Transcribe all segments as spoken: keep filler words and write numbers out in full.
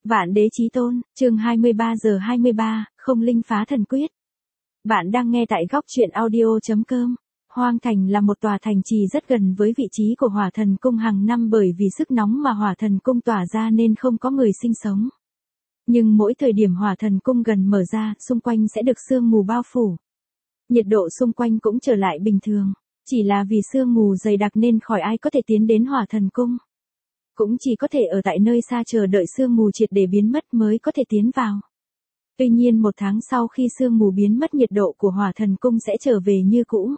Vạn Đế Chí Tôn, chương hai mươi ba giờ hai mươi ba, không linh phá thần quyết. Bạn đang nghe tại góc truyện audio.com. Hoang Thành là một tòa thành trì rất gần với vị trí của Hỏa Thần Cung hàng năm, bởi vì sức nóng mà Hỏa Thần Cung tỏa ra nên không có người sinh sống. Nhưng mỗi thời điểm Hỏa Thần Cung gần mở ra, xung quanh sẽ được sương mù bao phủ. Nhiệt độ xung quanh cũng trở lại bình thường, chỉ là vì sương mù dày đặc nên khỏi ai có thể tiến đến Hỏa Thần Cung. Cũng chỉ có thể ở tại nơi xa chờ đợi sương mù triệt để biến mất mới có thể tiến vào. Tuy nhiên một tháng sau khi sương mù biến mất, nhiệt độ của Hỏa Thần Cung sẽ trở về như cũ.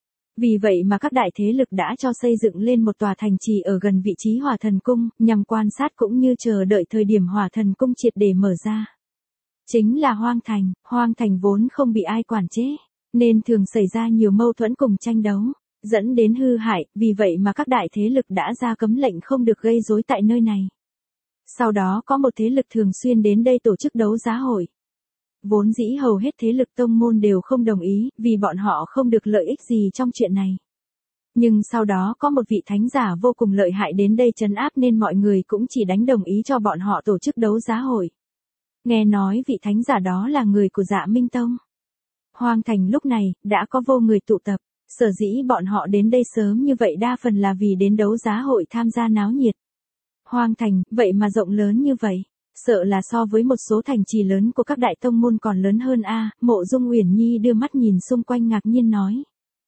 Vì vậy mà các đại thế lực đã cho xây dựng lên một tòa thành trì ở gần vị trí Hỏa Thần Cung, nhằm quan sát cũng như chờ đợi thời điểm Hỏa Thần Cung triệt để mở ra. Chính là Hoang Thành. Hoang Thành vốn không bị ai quản chế, nên thường xảy ra nhiều mâu thuẫn cùng tranh đấu, dẫn đến hư hại, vì vậy mà các đại thế lực đã ra cấm lệnh không được gây rối tại nơi này. Sau đó có một thế lực thường xuyên đến đây tổ chức đấu giá hội. Vốn dĩ hầu hết thế lực tông môn đều không đồng ý, vì bọn họ không được lợi ích gì trong chuyện này. Nhưng sau đó có một vị thánh giả vô cùng lợi hại đến đây trấn áp nên mọi người cũng chỉ đánh đồng ý cho bọn họ tổ chức đấu giá hội. Nghe nói vị thánh giả đó là người của Dạ Minh Tông. Hoang Thành lúc này đã có vô người tụ tập. Sở dĩ bọn họ đến đây sớm như vậy đa phần là vì đến đấu giá hội tham gia náo nhiệt. Hoang Thành, vậy mà rộng lớn như vậy, sợ là so với một số thành trì lớn của các đại tông môn còn lớn hơn a. Mộ Dung Uyển Nhi đưa mắt nhìn xung quanh ngạc nhiên nói.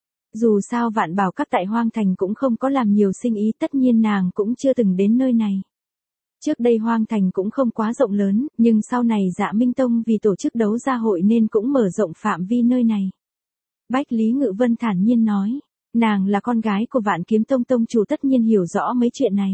Dù sao Vạn Bảo các tại Hoang Thành cũng không có làm nhiều sinh ý, tất nhiên nàng cũng chưa từng đến nơi này. Trước đây Hoang Thành cũng không quá rộng lớn, nhưng sau này Dạ Minh Tông vì tổ chức đấu giá hội nên cũng mở rộng phạm vi nơi này. Bách Lý Ngự Vân thản nhiên nói, nàng là con gái của Vạn Kiếm Tông tông chủ, tất nhiên hiểu rõ mấy chuyện này.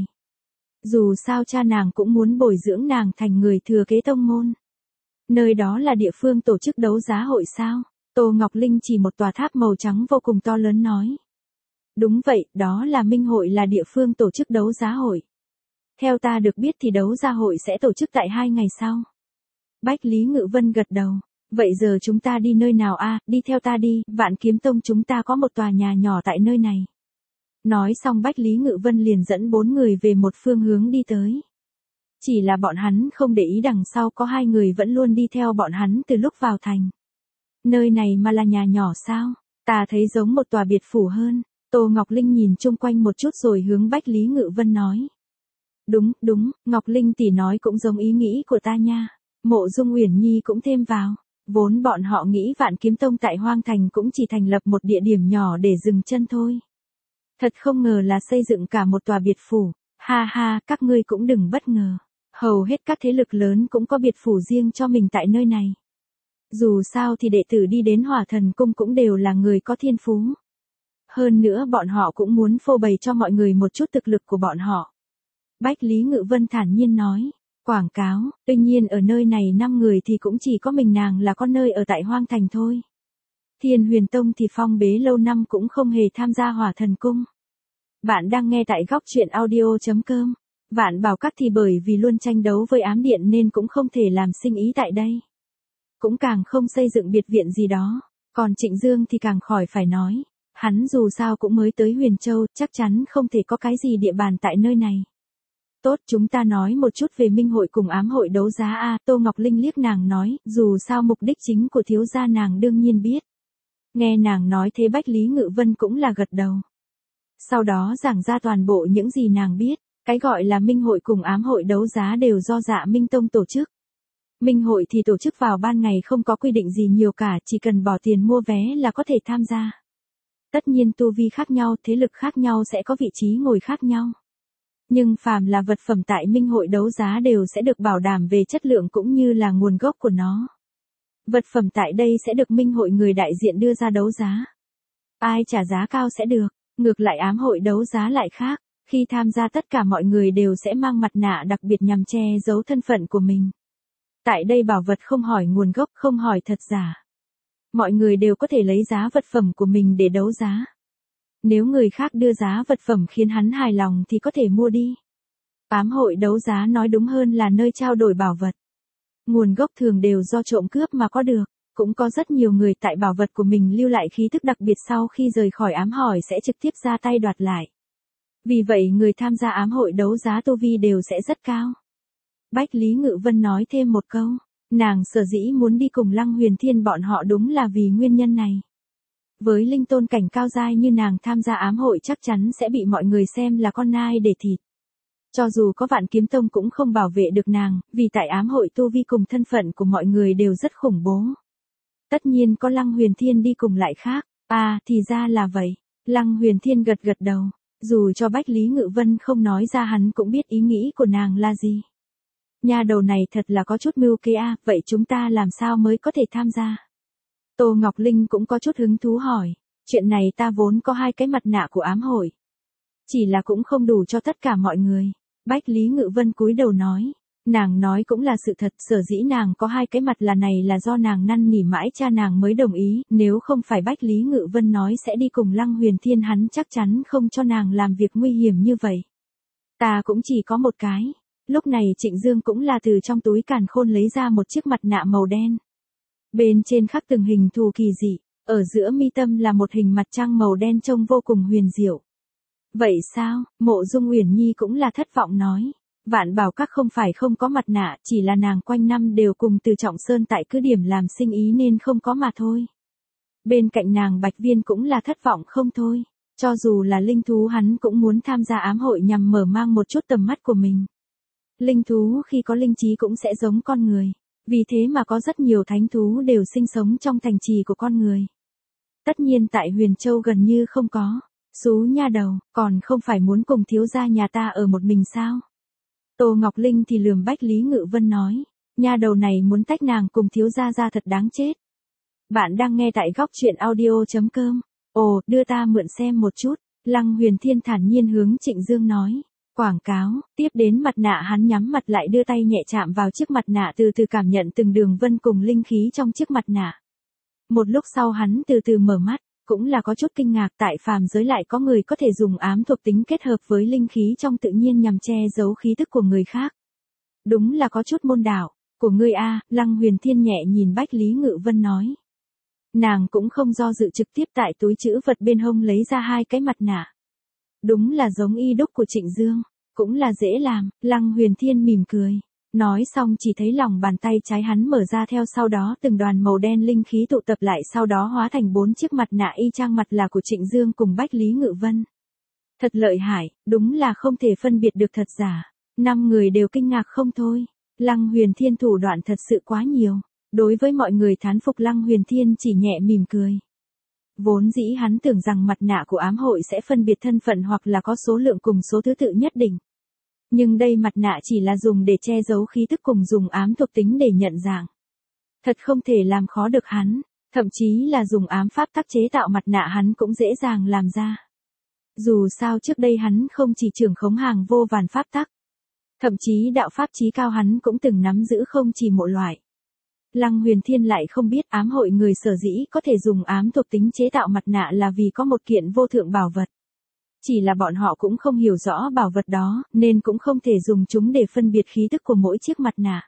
Dù sao cha nàng cũng muốn bồi dưỡng nàng thành người thừa kế tông môn. Nơi đó là địa phương tổ chức đấu giá hội sao? Tô Ngọc Linh chỉ một tòa tháp màu trắng vô cùng to lớn nói. Đúng vậy, đó là Minh hội, là địa phương tổ chức đấu giá hội. Theo ta được biết thì đấu giá hội sẽ tổ chức tại hai ngày sau. Bách Lý Ngự Vân gật đầu. Vậy giờ chúng ta đi nơi nào a? À, đi theo ta đi, Vạn Kiếm Tông chúng ta có một tòa nhà nhỏ tại nơi này. Nói xong Bách Lý Ngự Vân liền dẫn bốn người về một phương hướng đi tới. Chỉ là bọn hắn không để ý đằng sau có hai người vẫn luôn đi theo bọn hắn từ lúc vào thành. Nơi này mà là nhà nhỏ sao? Ta thấy giống một tòa biệt phủ hơn. Tô Ngọc Linh nhìn chung quanh một chút rồi hướng Bách Lý Ngự Vân nói. Đúng, đúng, Ngọc Linh tỷ nói cũng giống ý nghĩ của ta nha. Mộ Dung Uyển Nhi cũng thêm vào. Vốn bọn họ nghĩ Vạn Kiếm Tông tại Hoang Thành cũng chỉ thành lập một địa điểm nhỏ để dừng chân thôi. Thật không ngờ là xây dựng cả một tòa biệt phủ. Ha ha, các ngươi cũng đừng bất ngờ. Hầu hết các thế lực lớn cũng có biệt phủ riêng cho mình tại nơi này. Dù sao thì đệ tử đi đến Hỏa Thần Cung cũng đều là người có thiên phú. Hơn nữa bọn họ cũng muốn phô bày cho mọi người một chút thực lực của bọn họ. Bách Lý Ngự Vân thản nhiên nói. Quảng cáo, tuy nhiên ở nơi này năm người thì cũng chỉ có mình nàng là có nơi ở tại Hoang Thành thôi. Thiên Huyền Tông thì phong bế lâu năm cũng không hề tham gia Hỏa Thần Cung. Bạn đang nghe tại góc truyện audio.com. Vạn Bảo các thì bởi vì luôn tranh đấu với Ám Điện nên cũng không thể làm sinh ý tại đây. Cũng càng không xây dựng biệt viện gì đó. Còn Trịnh Dương thì càng khỏi phải nói. Hắn dù sao cũng mới tới Huyền Châu, chắc chắn không thể có cái gì địa bàn tại nơi này. Tốt, chúng ta nói một chút về Minh hội cùng Ám hội đấu giá a. À, Tô Ngọc Linh liếc nàng nói, dù sao mục đích chính của thiếu gia nàng đương nhiên biết. Nghe nàng nói thế Bách Lý Ngự Vân cũng là gật đầu. Sau đó giảng ra toàn bộ những gì nàng biết. Cái gọi là Minh hội cùng Ám hội đấu giá đều do Dạ Minh Tông tổ chức. Minh hội thì tổ chức vào ban ngày, không có quy định gì nhiều cả, chỉ cần bỏ tiền mua vé là có thể tham gia. Tất nhiên tu vi khác nhau, thế lực khác nhau sẽ có vị trí ngồi khác nhau. Nhưng phàm là vật phẩm tại Minh hội đấu giá đều sẽ được bảo đảm về chất lượng cũng như là nguồn gốc của nó. Vật phẩm tại đây sẽ được Minh hội người đại diện đưa ra đấu giá. Ai trả giá cao sẽ được, ngược lại Ám hội đấu giá lại khác, khi tham gia tất cả mọi người đều sẽ mang mặt nạ đặc biệt nhằm che giấu thân phận của mình. Tại đây bảo vật không hỏi nguồn gốc, không hỏi thật giả. Mọi người đều có thể lấy giá vật phẩm của mình để đấu giá. Nếu người khác đưa giá vật phẩm khiến hắn hài lòng thì có thể mua đi. Ám hội đấu giá nói đúng hơn là nơi trao đổi bảo vật. Nguồn gốc thường đều do trộm cướp mà có được. Cũng có rất nhiều người tại bảo vật của mình lưu lại khí thức đặc biệt, sau khi rời khỏi ám hỏi sẽ trực tiếp ra tay đoạt lại. Vì vậy người tham gia ám hội đấu giá tu vi đều sẽ rất cao. Bách Lý Ngự Vân nói thêm một câu, nàng sở dĩ muốn đi cùng Lăng Huyền Thiên bọn họ đúng là vì nguyên nhân này. Với linh tôn cảnh cao giai như nàng tham gia ám hội chắc chắn sẽ bị mọi người xem là con nai để thịt. Cho dù có Vạn Kiếm Tông cũng không bảo vệ được nàng, vì tại ám hội tu vi cùng thân phận của mọi người đều rất khủng bố. Tất nhiên có Lăng Huyền Thiên đi cùng lại khác. À, thì ra là vậy. Lăng Huyền Thiên gật gật đầu. Dù cho Bách Lý Ngự Vân không nói ra hắn cũng biết ý nghĩ của nàng là gì. Nha đầu này thật là có chút mưu kế a, vậy chúng ta làm sao mới có thể tham gia? Tô Ngọc Linh cũng có chút hứng thú hỏi. Chuyện này ta vốn có hai cái mặt nạ của ám hội. Chỉ là cũng không đủ cho tất cả mọi người. Bách Lý Ngự Vân cúi đầu nói. Nàng nói cũng là sự thật, sở dĩ nàng có hai cái mặt là này là do nàng năn nỉ mãi cha nàng mới đồng ý, nếu không phải Bách Lý Ngự Vân nói sẽ đi cùng Lăng Huyền Thiên hắn chắc chắn không cho nàng làm việc nguy hiểm như vậy. Ta cũng chỉ có một cái. Lúc này Trịnh Dương cũng là từ trong túi càn khôn lấy ra một chiếc mặt nạ màu đen. Bên trên khắc từng hình thù kỳ dị, ở giữa mi tâm là một hình mặt trăng màu đen trông vô cùng huyền diệu. Vậy sao? Mộ Dung Uyển Nhi cũng là thất vọng nói. Vạn Bảo Các không phải không có mặt nạ, chỉ là nàng quanh năm đều cùng Từ Trọng Sơn tại cứ điểm làm sinh ý nên không có mà thôi. Bên cạnh nàng Bạch Viên cũng là thất vọng không thôi. Cho dù là linh thú hắn cũng muốn tham gia ám hội nhằm mở mang một chút tầm mắt của mình. Linh thú khi có linh trí cũng sẽ giống con người. Vì thế mà có rất nhiều thánh thú đều sinh sống trong thành trì của con người. Tất nhiên tại Huyền Châu gần như không có. Xú nha đầu, còn không phải muốn cùng thiếu gia nhà ta ở một mình sao? Tô Ngọc Linh thì lườm Bách Lý Ngự Vân nói. Nha đầu này muốn tách nàng cùng thiếu gia ra thật đáng chết. Bạn đang nghe tại góc truyện audio.com. Ồ, đưa ta mượn xem một chút. Lăng Huyền Thiên thản nhiên hướng Trịnh Dương nói. Quảng cáo, tiếp đến mặt nạ hắn nhắm mặt lại đưa tay nhẹ chạm vào chiếc mặt nạ từ từ cảm nhận từng đường vân cùng linh khí trong chiếc mặt nạ. Một lúc sau hắn từ từ mở mắt, cũng là có chút kinh ngạc tại phàm giới lại có người có thể dùng ám thuộc tính kết hợp với linh khí trong tự nhiên nhằm che giấu khí tức của người khác. Đúng là có chút môn đạo, của ngươi a, Lăng Huyền Thiên nhẹ nhìn Bách Lý Ngự Vân nói. Nàng cũng không do dự trực tiếp tại túi trữ vật bên hông lấy ra hai cái mặt nạ. Đúng là giống y đúc của Trịnh Dương, cũng là dễ làm, Lăng Huyền Thiên mỉm cười. Nói xong chỉ thấy lòng bàn tay trái hắn mở ra theo sau đó từng đoàn màu đen linh khí tụ tập lại sau đó hóa thành bốn chiếc mặt nạ y chang mặt là của Trịnh Dương cùng Bách Lý Ngự Vân. Thật lợi hại, đúng là không thể phân biệt được thật giả. Năm người đều kinh ngạc không thôi. Lăng Huyền Thiên thủ đoạn thật sự quá nhiều. Đối với mọi người thán phục Lăng Huyền Thiên chỉ nhẹ mỉm cười. Vốn dĩ hắn tưởng rằng mặt nạ của ám hội sẽ phân biệt thân phận hoặc là có số lượng cùng số thứ tự nhất định. Nhưng đây mặt nạ chỉ là dùng để che giấu khí tức cùng dùng ám thuộc tính để nhận dạng. Thật không thể làm khó được hắn, thậm chí là dùng ám pháp tác chế tạo mặt nạ hắn cũng dễ dàng làm ra. Dù sao trước đây hắn không chỉ trưởng khống hàng vô vàn pháp tắc, thậm chí đạo pháp chí cao hắn cũng từng nắm giữ không chỉ một loại. Lăng Huyền Thiên lại không biết ám hội người sở dĩ có thể dùng ám thuộc tính chế tạo mặt nạ là vì có một kiện vô thượng bảo vật. Chỉ là bọn họ cũng không hiểu rõ bảo vật đó, nên cũng không thể dùng chúng để phân biệt khí tức của mỗi chiếc mặt nạ.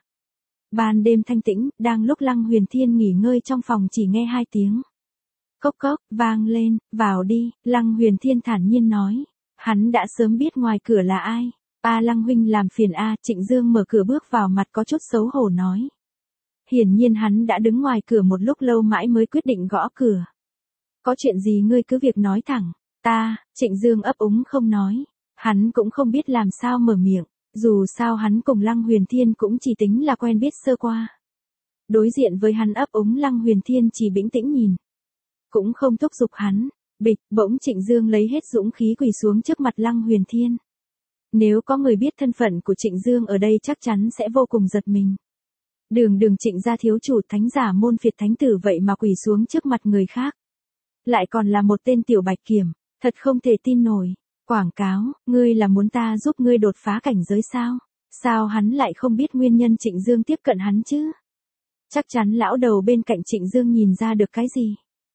Ban đêm thanh tĩnh, đang lúc Lăng Huyền Thiên nghỉ ngơi trong phòng chỉ nghe hai tiếng. Cốc cốc, vang lên, vào đi, Lăng Huyền Thiên thản nhiên nói. Hắn đã sớm biết ngoài cửa là ai. A Lăng huynh làm phiền A, Trịnh Dương mở cửa bước vào mặt có chút xấu hổ nói. Hiển nhiên hắn đã đứng ngoài cửa một lúc lâu mãi mới quyết định gõ cửa. Có chuyện gì ngươi cứ việc nói thẳng. Ta, Trịnh Dương ấp úng không nói. Hắn cũng không biết làm sao mở miệng. Dù sao hắn cùng Lăng Huyền Thiên cũng chỉ tính là quen biết sơ qua. Đối diện với hắn ấp úng Lăng Huyền Thiên chỉ bình tĩnh nhìn. Cũng không thúc giục hắn. Bịch, bỗng Trịnh Dương lấy hết dũng khí quỳ xuống trước mặt Lăng Huyền Thiên. Nếu có người biết thân phận của Trịnh Dương ở đây chắc chắn sẽ vô cùng giật mình. Đường đường Trịnh gia thiếu chủ thánh giả môn phiệt thánh tử vậy mà quỳ xuống trước mặt người khác. Lại còn là một tên tiểu bạch kiểm, thật không thể tin nổi. Quảng cáo, ngươi là muốn ta giúp ngươi đột phá cảnh giới sao? Sao hắn lại không biết nguyên nhân Trịnh Dương tiếp cận hắn chứ? Chắc chắn lão đầu bên cạnh Trịnh Dương nhìn ra được cái gì.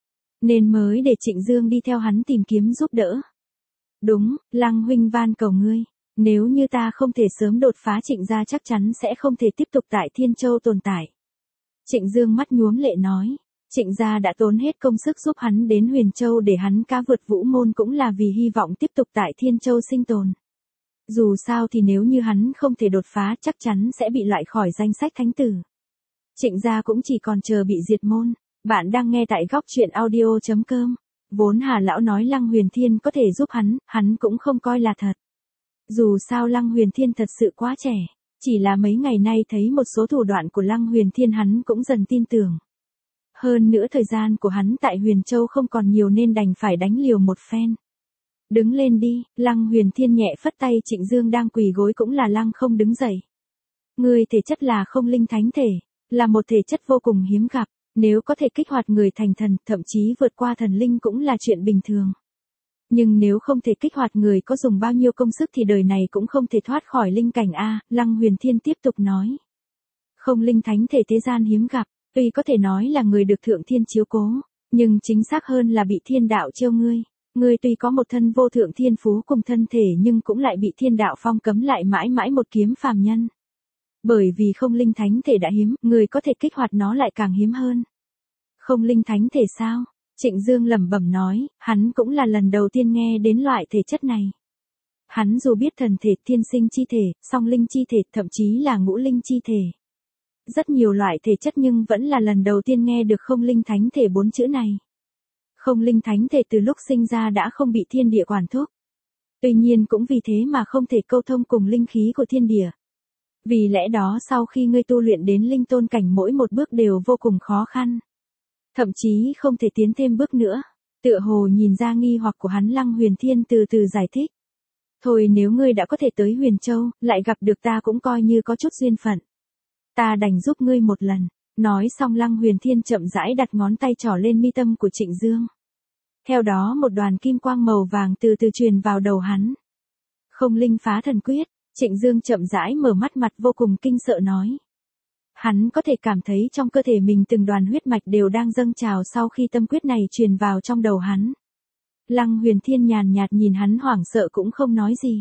Nên mới để Trịnh Dương đi theo hắn tìm kiếm giúp đỡ. Đúng, Lăng huynh van cầu ngươi. Nếu như ta không thể sớm đột phá Trịnh gia chắc chắn sẽ không thể tiếp tục tại Thiên Châu tồn tại. Trịnh Dương mắt nhuốm lệ nói. Trịnh gia đã tốn hết công sức giúp hắn đến Huyền Châu để hắn cá vượt vũ môn cũng là vì hy vọng tiếp tục tại Thiên Châu sinh tồn. Dù sao thì nếu như hắn không thể đột phá chắc chắn sẽ bị loại khỏi danh sách thánh tử. Trịnh gia cũng chỉ còn chờ bị diệt môn. Bạn đang nghe tại góc chuyện audio chấm com. Vốn Hà Lão nói Lăng Huyền Thiên có thể giúp hắn, hắn cũng không coi là thật. Dù sao Lăng Huyền Thiên thật sự quá trẻ. Chỉ là mấy ngày nay thấy một số thủ đoạn của Lăng Huyền Thiên hắn cũng dần tin tưởng. Hơn nữa thời gian của hắn tại Huyền Châu không còn nhiều nên đành phải đánh liều một phen. Đứng lên đi, Lăng Huyền Thiên nhẹ phất tay. Trịnh Dương đang quỳ gối cũng là lăng không đứng dậy. Người thể chất là không linh thánh thể, là một thể chất vô cùng hiếm gặp, nếu có thể kích hoạt người thành thần, thậm chí vượt qua thần linh cũng là chuyện bình thường. Nhưng nếu không thể kích hoạt người có dùng bao nhiêu công sức thì đời này cũng không thể thoát khỏi linh cảnh a. Lăng Huyền Thiên tiếp tục nói. Không linh thánh thể thế gian hiếm gặp, tuy có thể nói là người được thượng thiên chiếu cố, nhưng chính xác hơn là bị thiên đạo chiêu ngươi. Ngươi tuy có một thân vô thượng thiên phú cùng thân thể nhưng cũng lại bị thiên đạo phong cấm lại mãi mãi một kiếm phàm nhân. Bởi vì không linh thánh thể đã hiếm, người có thể kích hoạt nó lại càng hiếm hơn. Không linh thánh thể sao? Trịnh Dương lẩm bẩm nói, hắn cũng là lần đầu tiên nghe đến loại thể chất này. Hắn dù biết thần thể, thiên sinh chi thể, song linh chi thể, thậm chí là ngũ linh chi thể. Rất nhiều loại thể chất nhưng vẫn là lần đầu tiên nghe được không linh thánh thể bốn chữ này. Không linh thánh thể từ lúc sinh ra đã không bị thiên địa quản thúc. Tuy nhiên cũng vì thế mà không thể câu thông cùng linh khí của thiên địa. Vì lẽ đó sau khi ngươi tu luyện đến linh tôn cảnh mỗi một bước đều vô cùng khó khăn. Thậm chí không thể tiến thêm bước nữa. Tựa hồ nhìn ra nghi hoặc của hắn, Lăng Huyền Thiên từ từ giải thích. Thôi nếu ngươi đã có thể tới Huyền Châu, lại gặp được ta cũng coi như có chút duyên phận. Ta đành giúp ngươi một lần. Nói xong Lăng Huyền Thiên chậm rãi đặt ngón tay trỏ lên mi tâm của Trịnh Dương. Theo đó một đoàn kim quang màu vàng từ từ truyền vào đầu hắn. Không linh phá thần quyết. Trịnh Dương chậm rãi mở mắt, mặt vô cùng kinh sợ nói. Hắn có thể cảm thấy trong cơ thể mình từng đoàn huyết mạch đều đang dâng trào sau khi tâm quyết này truyền vào trong đầu hắn. Lăng Huyền Thiên nhàn nhạt nhìn hắn hoảng sợ cũng không nói gì.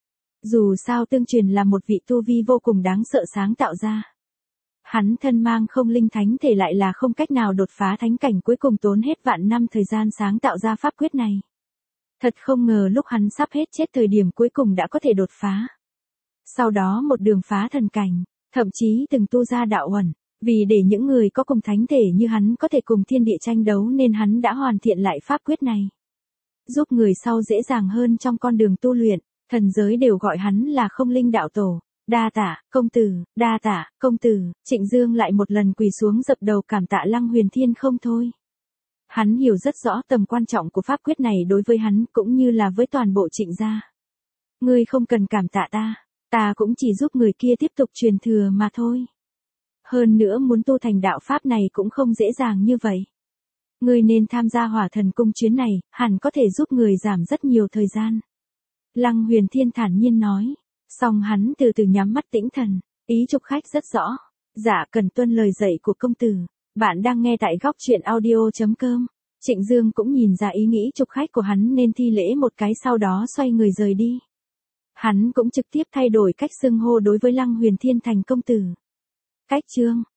Dù sao tương truyền là một vị tu vi vô cùng đáng sợ sáng tạo ra. Hắn thân mang không linh thánh thể lại là không cách nào đột phá thánh cảnh, cuối cùng tốn hết vạn năm thời gian sáng tạo ra pháp quyết này. Thật không ngờ lúc hắn sắp hết chết thời điểm cuối cùng đã có thể đột phá. Sau đó một đường phá thần cảnh, thậm chí từng tu ra đạo uẩn, vì để những người có cùng thánh thể như hắn có thể cùng thiên địa tranh đấu nên hắn đã hoàn thiện lại pháp quyết này. Giúp người sau dễ dàng hơn trong con đường tu luyện, thần giới đều gọi hắn là không linh đạo tổ. Đa tạ, công tử, đa tạ, công tử. Trịnh Dương lại một lần quỳ xuống dập đầu cảm tạ Lăng Huyền Thiên không thôi. Hắn hiểu rất rõ tầm quan trọng của pháp quyết này đối với hắn cũng như là với toàn bộ Trịnh gia. Ngươi không cần cảm tạ ta. Ta cũng chỉ giúp người kia tiếp tục truyền thừa mà thôi. Hơn nữa muốn tu thành đạo pháp này cũng không dễ dàng như vậy. Ngươi nên tham gia Hỏa Thần Cung chuyến này, hẳn có thể giúp người giảm rất nhiều thời gian. Lăng Huyền Thiên thản nhiên nói. Xong hắn từ từ nhắm mắt tĩnh thần, ý chụp khách rất rõ. Dạ cần tuân lời dạy của công tử. Bạn đang nghe tại góc chuyện audio chấm com. Trịnh Dương cũng nhìn ra ý nghĩ chụp khách của hắn nên thi lễ một cái sau đó xoay người rời đi. Hắn cũng trực tiếp thay đổi cách xưng hô đối với Lăng Huyền Thiên thành công tử. Cách chương